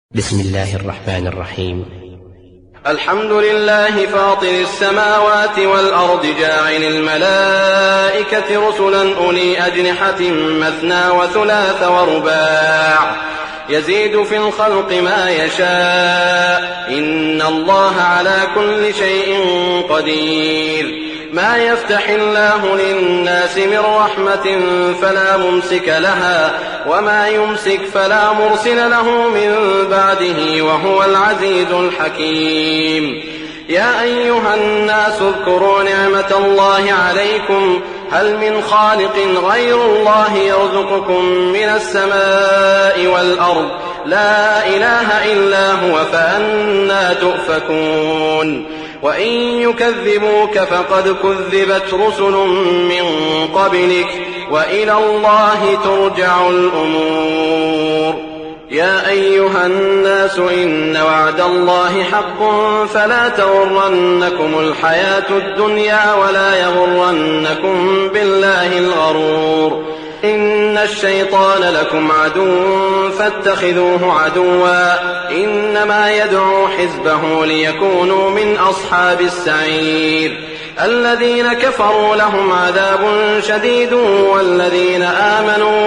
بسم الله الرحمن الرحيم. الحمد لله فاطر السماوات والأرض جاعل الملائكة رسلا أولي أجنحة مثنى وثلاث ورباع يزيد في الخلق ما يشاء إن الله على كل شيء قدير. ما يفتح الله للناس من رحمة فلا ممسك لها وما يمسك فلا مرسل له من بعده وهو العزيز الحكيم. يا أيها الناس اذكروا نعمة الله عليكم هل من خالق غير الله يرزقكم من السماء والأرض لا إله إلا هو فأنى تؤفكون. وإن يكذبوك فقد كذبت رسل من قبلك وإلى الله ترجع الأمور. يا أيها الناس إن وعد الله حق فلا تغرنكم الحياة الدنيا ولا يغرنكم بالله الغرور. إن الشيطان لكم عدو فاتخذوه عدوا إنما يدعو حزبه ليكونوا من أصحاب السعير. الذين كفروا لهم عذاب شديد والذين آمنوا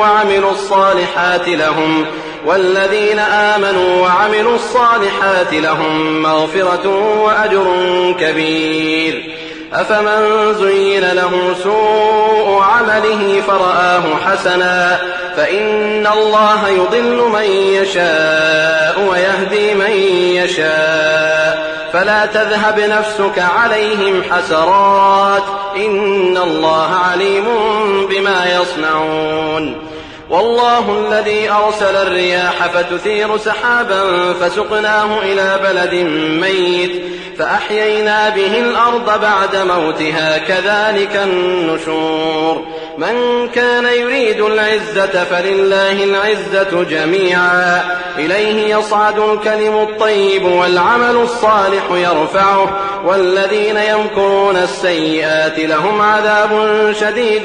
وعملوا الصالحات لهم مغفرة وأجر كبير. أفمن زين له سوء عمله فرآه حسنا فإن الله يضل من يشاء ويهدي من يشاء فلا تذهب نفسك عليهم حسرات إن الله عليم بما يصنعون. والله الذي أرسل الرياح فتثير سحابا فسقناه إلى بلد ميت فأحيينا به الأرض بعد موتها كذلك النشور. من كان يريد العزة فلله العزة جميعا إليه يصعد الكلم الطيب والعمل الصالح يرفعه والذين يمكرون السيئات لهم عذاب شديد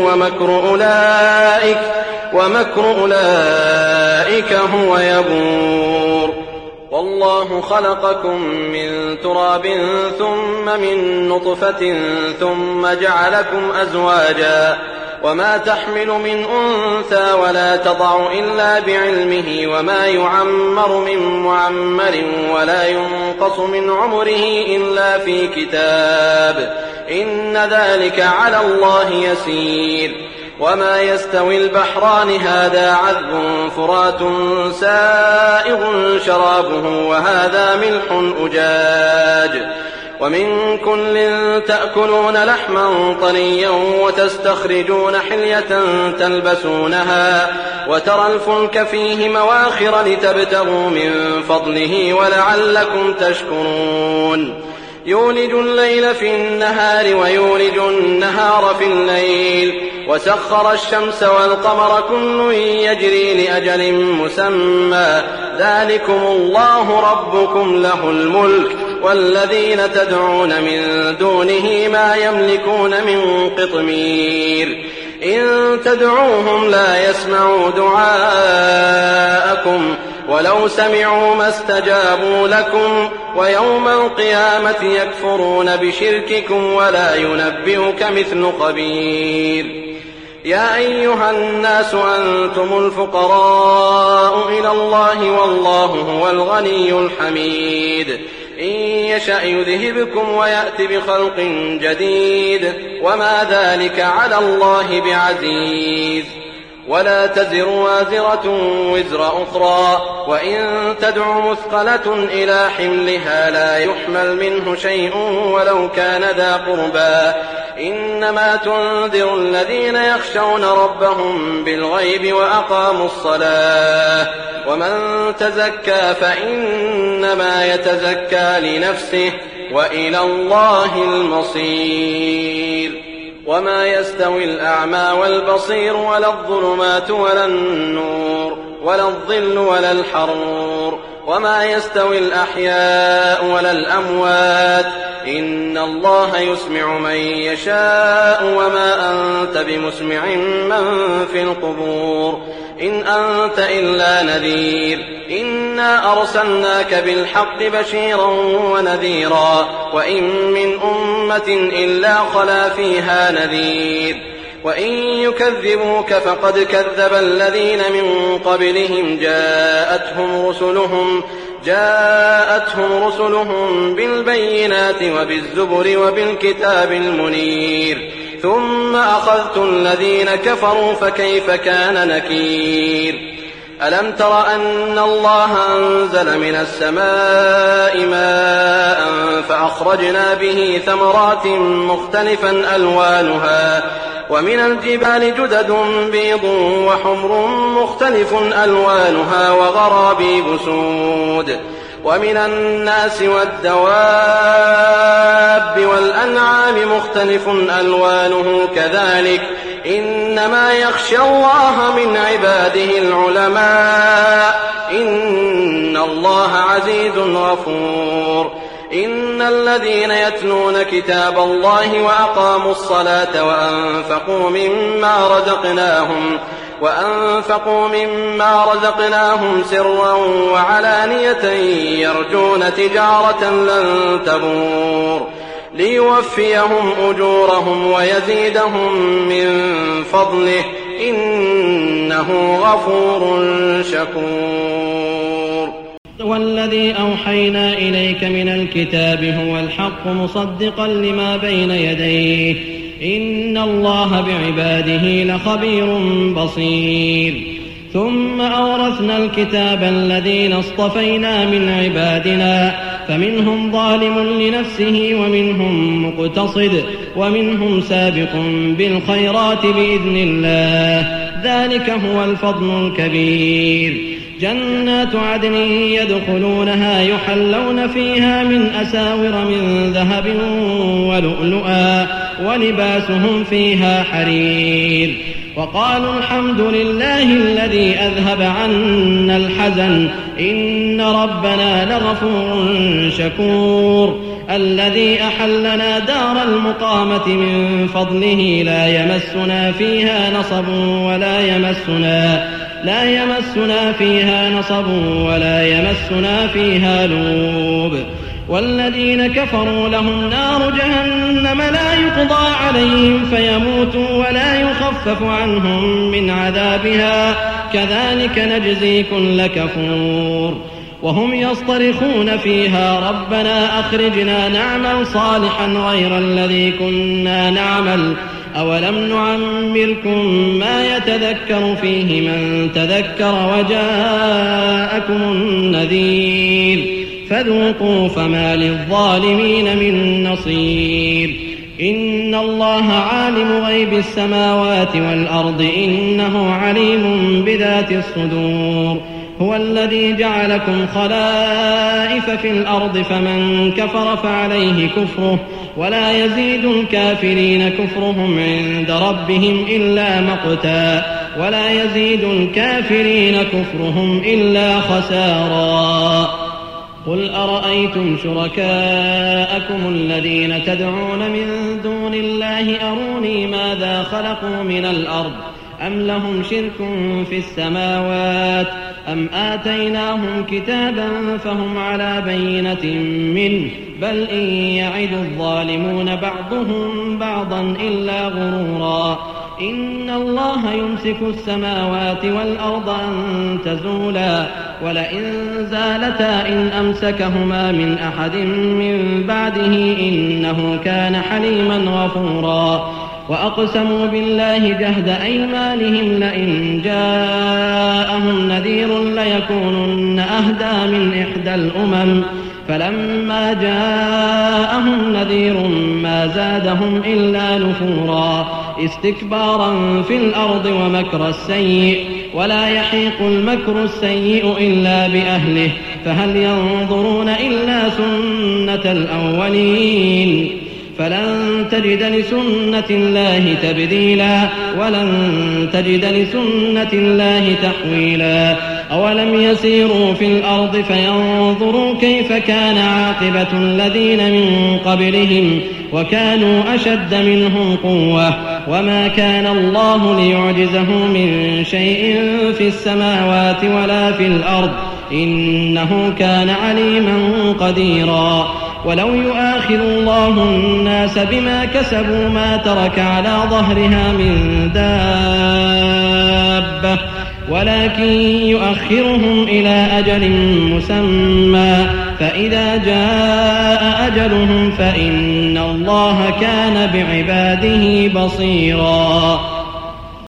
ومكر أولئك هو يبور. والله خلقكم من تراب ثم من نطفة ثم جعلكم أزواجا وما تحمل من أنثى ولا تضع إلا بعلمه وما يعمر من معمر ولا ينقص من عمره إلا في كتاب إن ذلك على الله يسير. وما يستوي البحران هذا عذب فرات سائغ شرابه وهذا ملح أجاج ومن كل تأكلون لحما طريا وتستخرجون حلية تلبسونها وترى الفلك فيه مواخر لتبتغوا من فضله ولعلكم تشكرون. يولج الليل في النهار ويولج النهار في الليل وسخر الشمس والقمر كل يجري لأجل مسمى ذلكم الله ربكم له الملك والذين تدعون من دونه ما يملكون من قطمير. إن تدعوهم لا يسمعوا دعاءكم ولو سمعوا ما استجابوا لكم ويوم القيامة يكفرون بشرككم ولا ينبئك مثل خبير. يا أيها الناس أنتم الفقراء إلى الله والله هو الغني الحميد. إن يشأ يذهبكم ويأت بخلق جديد وما ذلك على الله بعزيز. ولا تزر وازرة وزر أخرى وإن تدع مثقلة إلى حملها لا يحمل منه شيء ولو كان ذا قربى إنما تنذر الذين يخشون ربهم بالغيب وأقاموا الصلاة ومن تزكى فإنما يتزكى لنفسه وإلى الله المصير. وما يستوي الأعمى والبصير ولا الظلمات ولا النور ولا الظل ولا الحرور وما يستوي الأحياء ولا الأموات إن الله يسمع من يشاء وما أنت بمسمع من في القبور إن أنت إلا نذير إنا أرسلناك بالحق بشيرا ونذيرا وإن من أمة إلا خلا فيها نذير وإن يكذبوك فقد كذب الذين من قبلهم جاءتهم رسلهم بالبينات وبالزبر وبالكتاب المنير ثم أخذت الذين كفروا فكيف كان نكير ألم تر أن الله أنزل من السماء ماء فأخرجنا به ثمرات مختلفا ألوانها ومن الجبال جدد بيض وحمر مختلف ألوانها وغرابيب سود ومن الناس والدواب والأنعام مختلف ألوانه كذلك إنما يخشى الله من عباده العلماء إن الله عزيز غفور إن الذين يتلون كتاب الله وأقاموا الصلاة وأنفقوا مما رزقناهم سرا وعلانية يرجون تجارة لن تبور ليوفيهم أجورهم ويزيدهم من فضله إنه غفور شكور. والذي أوحينا إليك من الكتاب هو الحق مصدقا لما بين يديه إن الله بعباده لخبير بصير. ثم أورثنا الكتاب الذين اصطفينا من عبادنا فمنهم ظالم لنفسه ومنهم مقتصد ومنهم سابق بالخيرات بإذن الله ذلك هو الفضل الكبير. جنات عدن يدخلونها يحلون فيها من أساور من ذهب ولؤلؤا ولباسهم فيها حرير. وقالوا الحمد لله الذي أذهب عنا الحزن إن ربنا لغفور شكور. الذي أحلنا دار المقامة من فضله لا يمسنا فيها نصب ولا يمسنا فيها لوب. والذين كفروا لهم نار جهنم لا يقضى عليهم فيموتوا ولا يخفف عنهم من عذابها كذلك نجزي كل كفور. وهم يصطرخون فيها ربنا أخرجنا نعمل صالحا غير الذي كنا نعمل أولم نعمركم ما يتذكر فيه من تذكر وجاءكم النذير فذوقوا فما للظالمين من نصير. إن الله عالم غيب السماوات والأرض إنه عليم بذات الصدور. هو الذي جعلكم خلائف في الأرض فمن كفر فعليه كفره ولا يزيد الكافرين كفرهم عند ربهم إلا مقتا ولا يزيد الكافرين كفرهم إلا خسارا. قل أرأيتم شركاءكم الذين تدعون من دون الله أروني ماذا خلقوا من الأرض أم لهم شرك في السماوات أم آتيناهم كتابا فهم على بينة منه بل إن يعد الظالمون بعضهم بعضا إلا غرورا. إن الله يمسك السماوات والأرض أن تزولا ولئن زالتا إن أمسكهما من أحد من بعده إنه كان حليما غفورا. وأقسموا بالله جهد أيمانهم لئن جاءهم نذير ليكونن أهدى من إحدى الأمم فلما جاءهم نذير ما زادهم إلا نفورا استكبارا في الأرض ومكر السيء ولا يحيق المكر السيء إلا بأهله فهل ينظرون إلا سنة الأولين فلن تجد لسنة الله تبديلا ولن تجد لسنة الله تحويلا. أولم يسيروا في الأرض فينظروا كيف كان عاقبة الذين من قبلهم وكانوا أشد منهم قوة وما كان الله ليعجزه من شيء في السماوات ولا في الأرض إنه كان عليما قديرا ولو يؤاخذ الله الناس بما كسبوا ما ترك على ظهرها من دابة ولكن يؤخرهم إلى أجل مسمى فإذا جاء أجلهم فإن الله كان بعباده بصيرا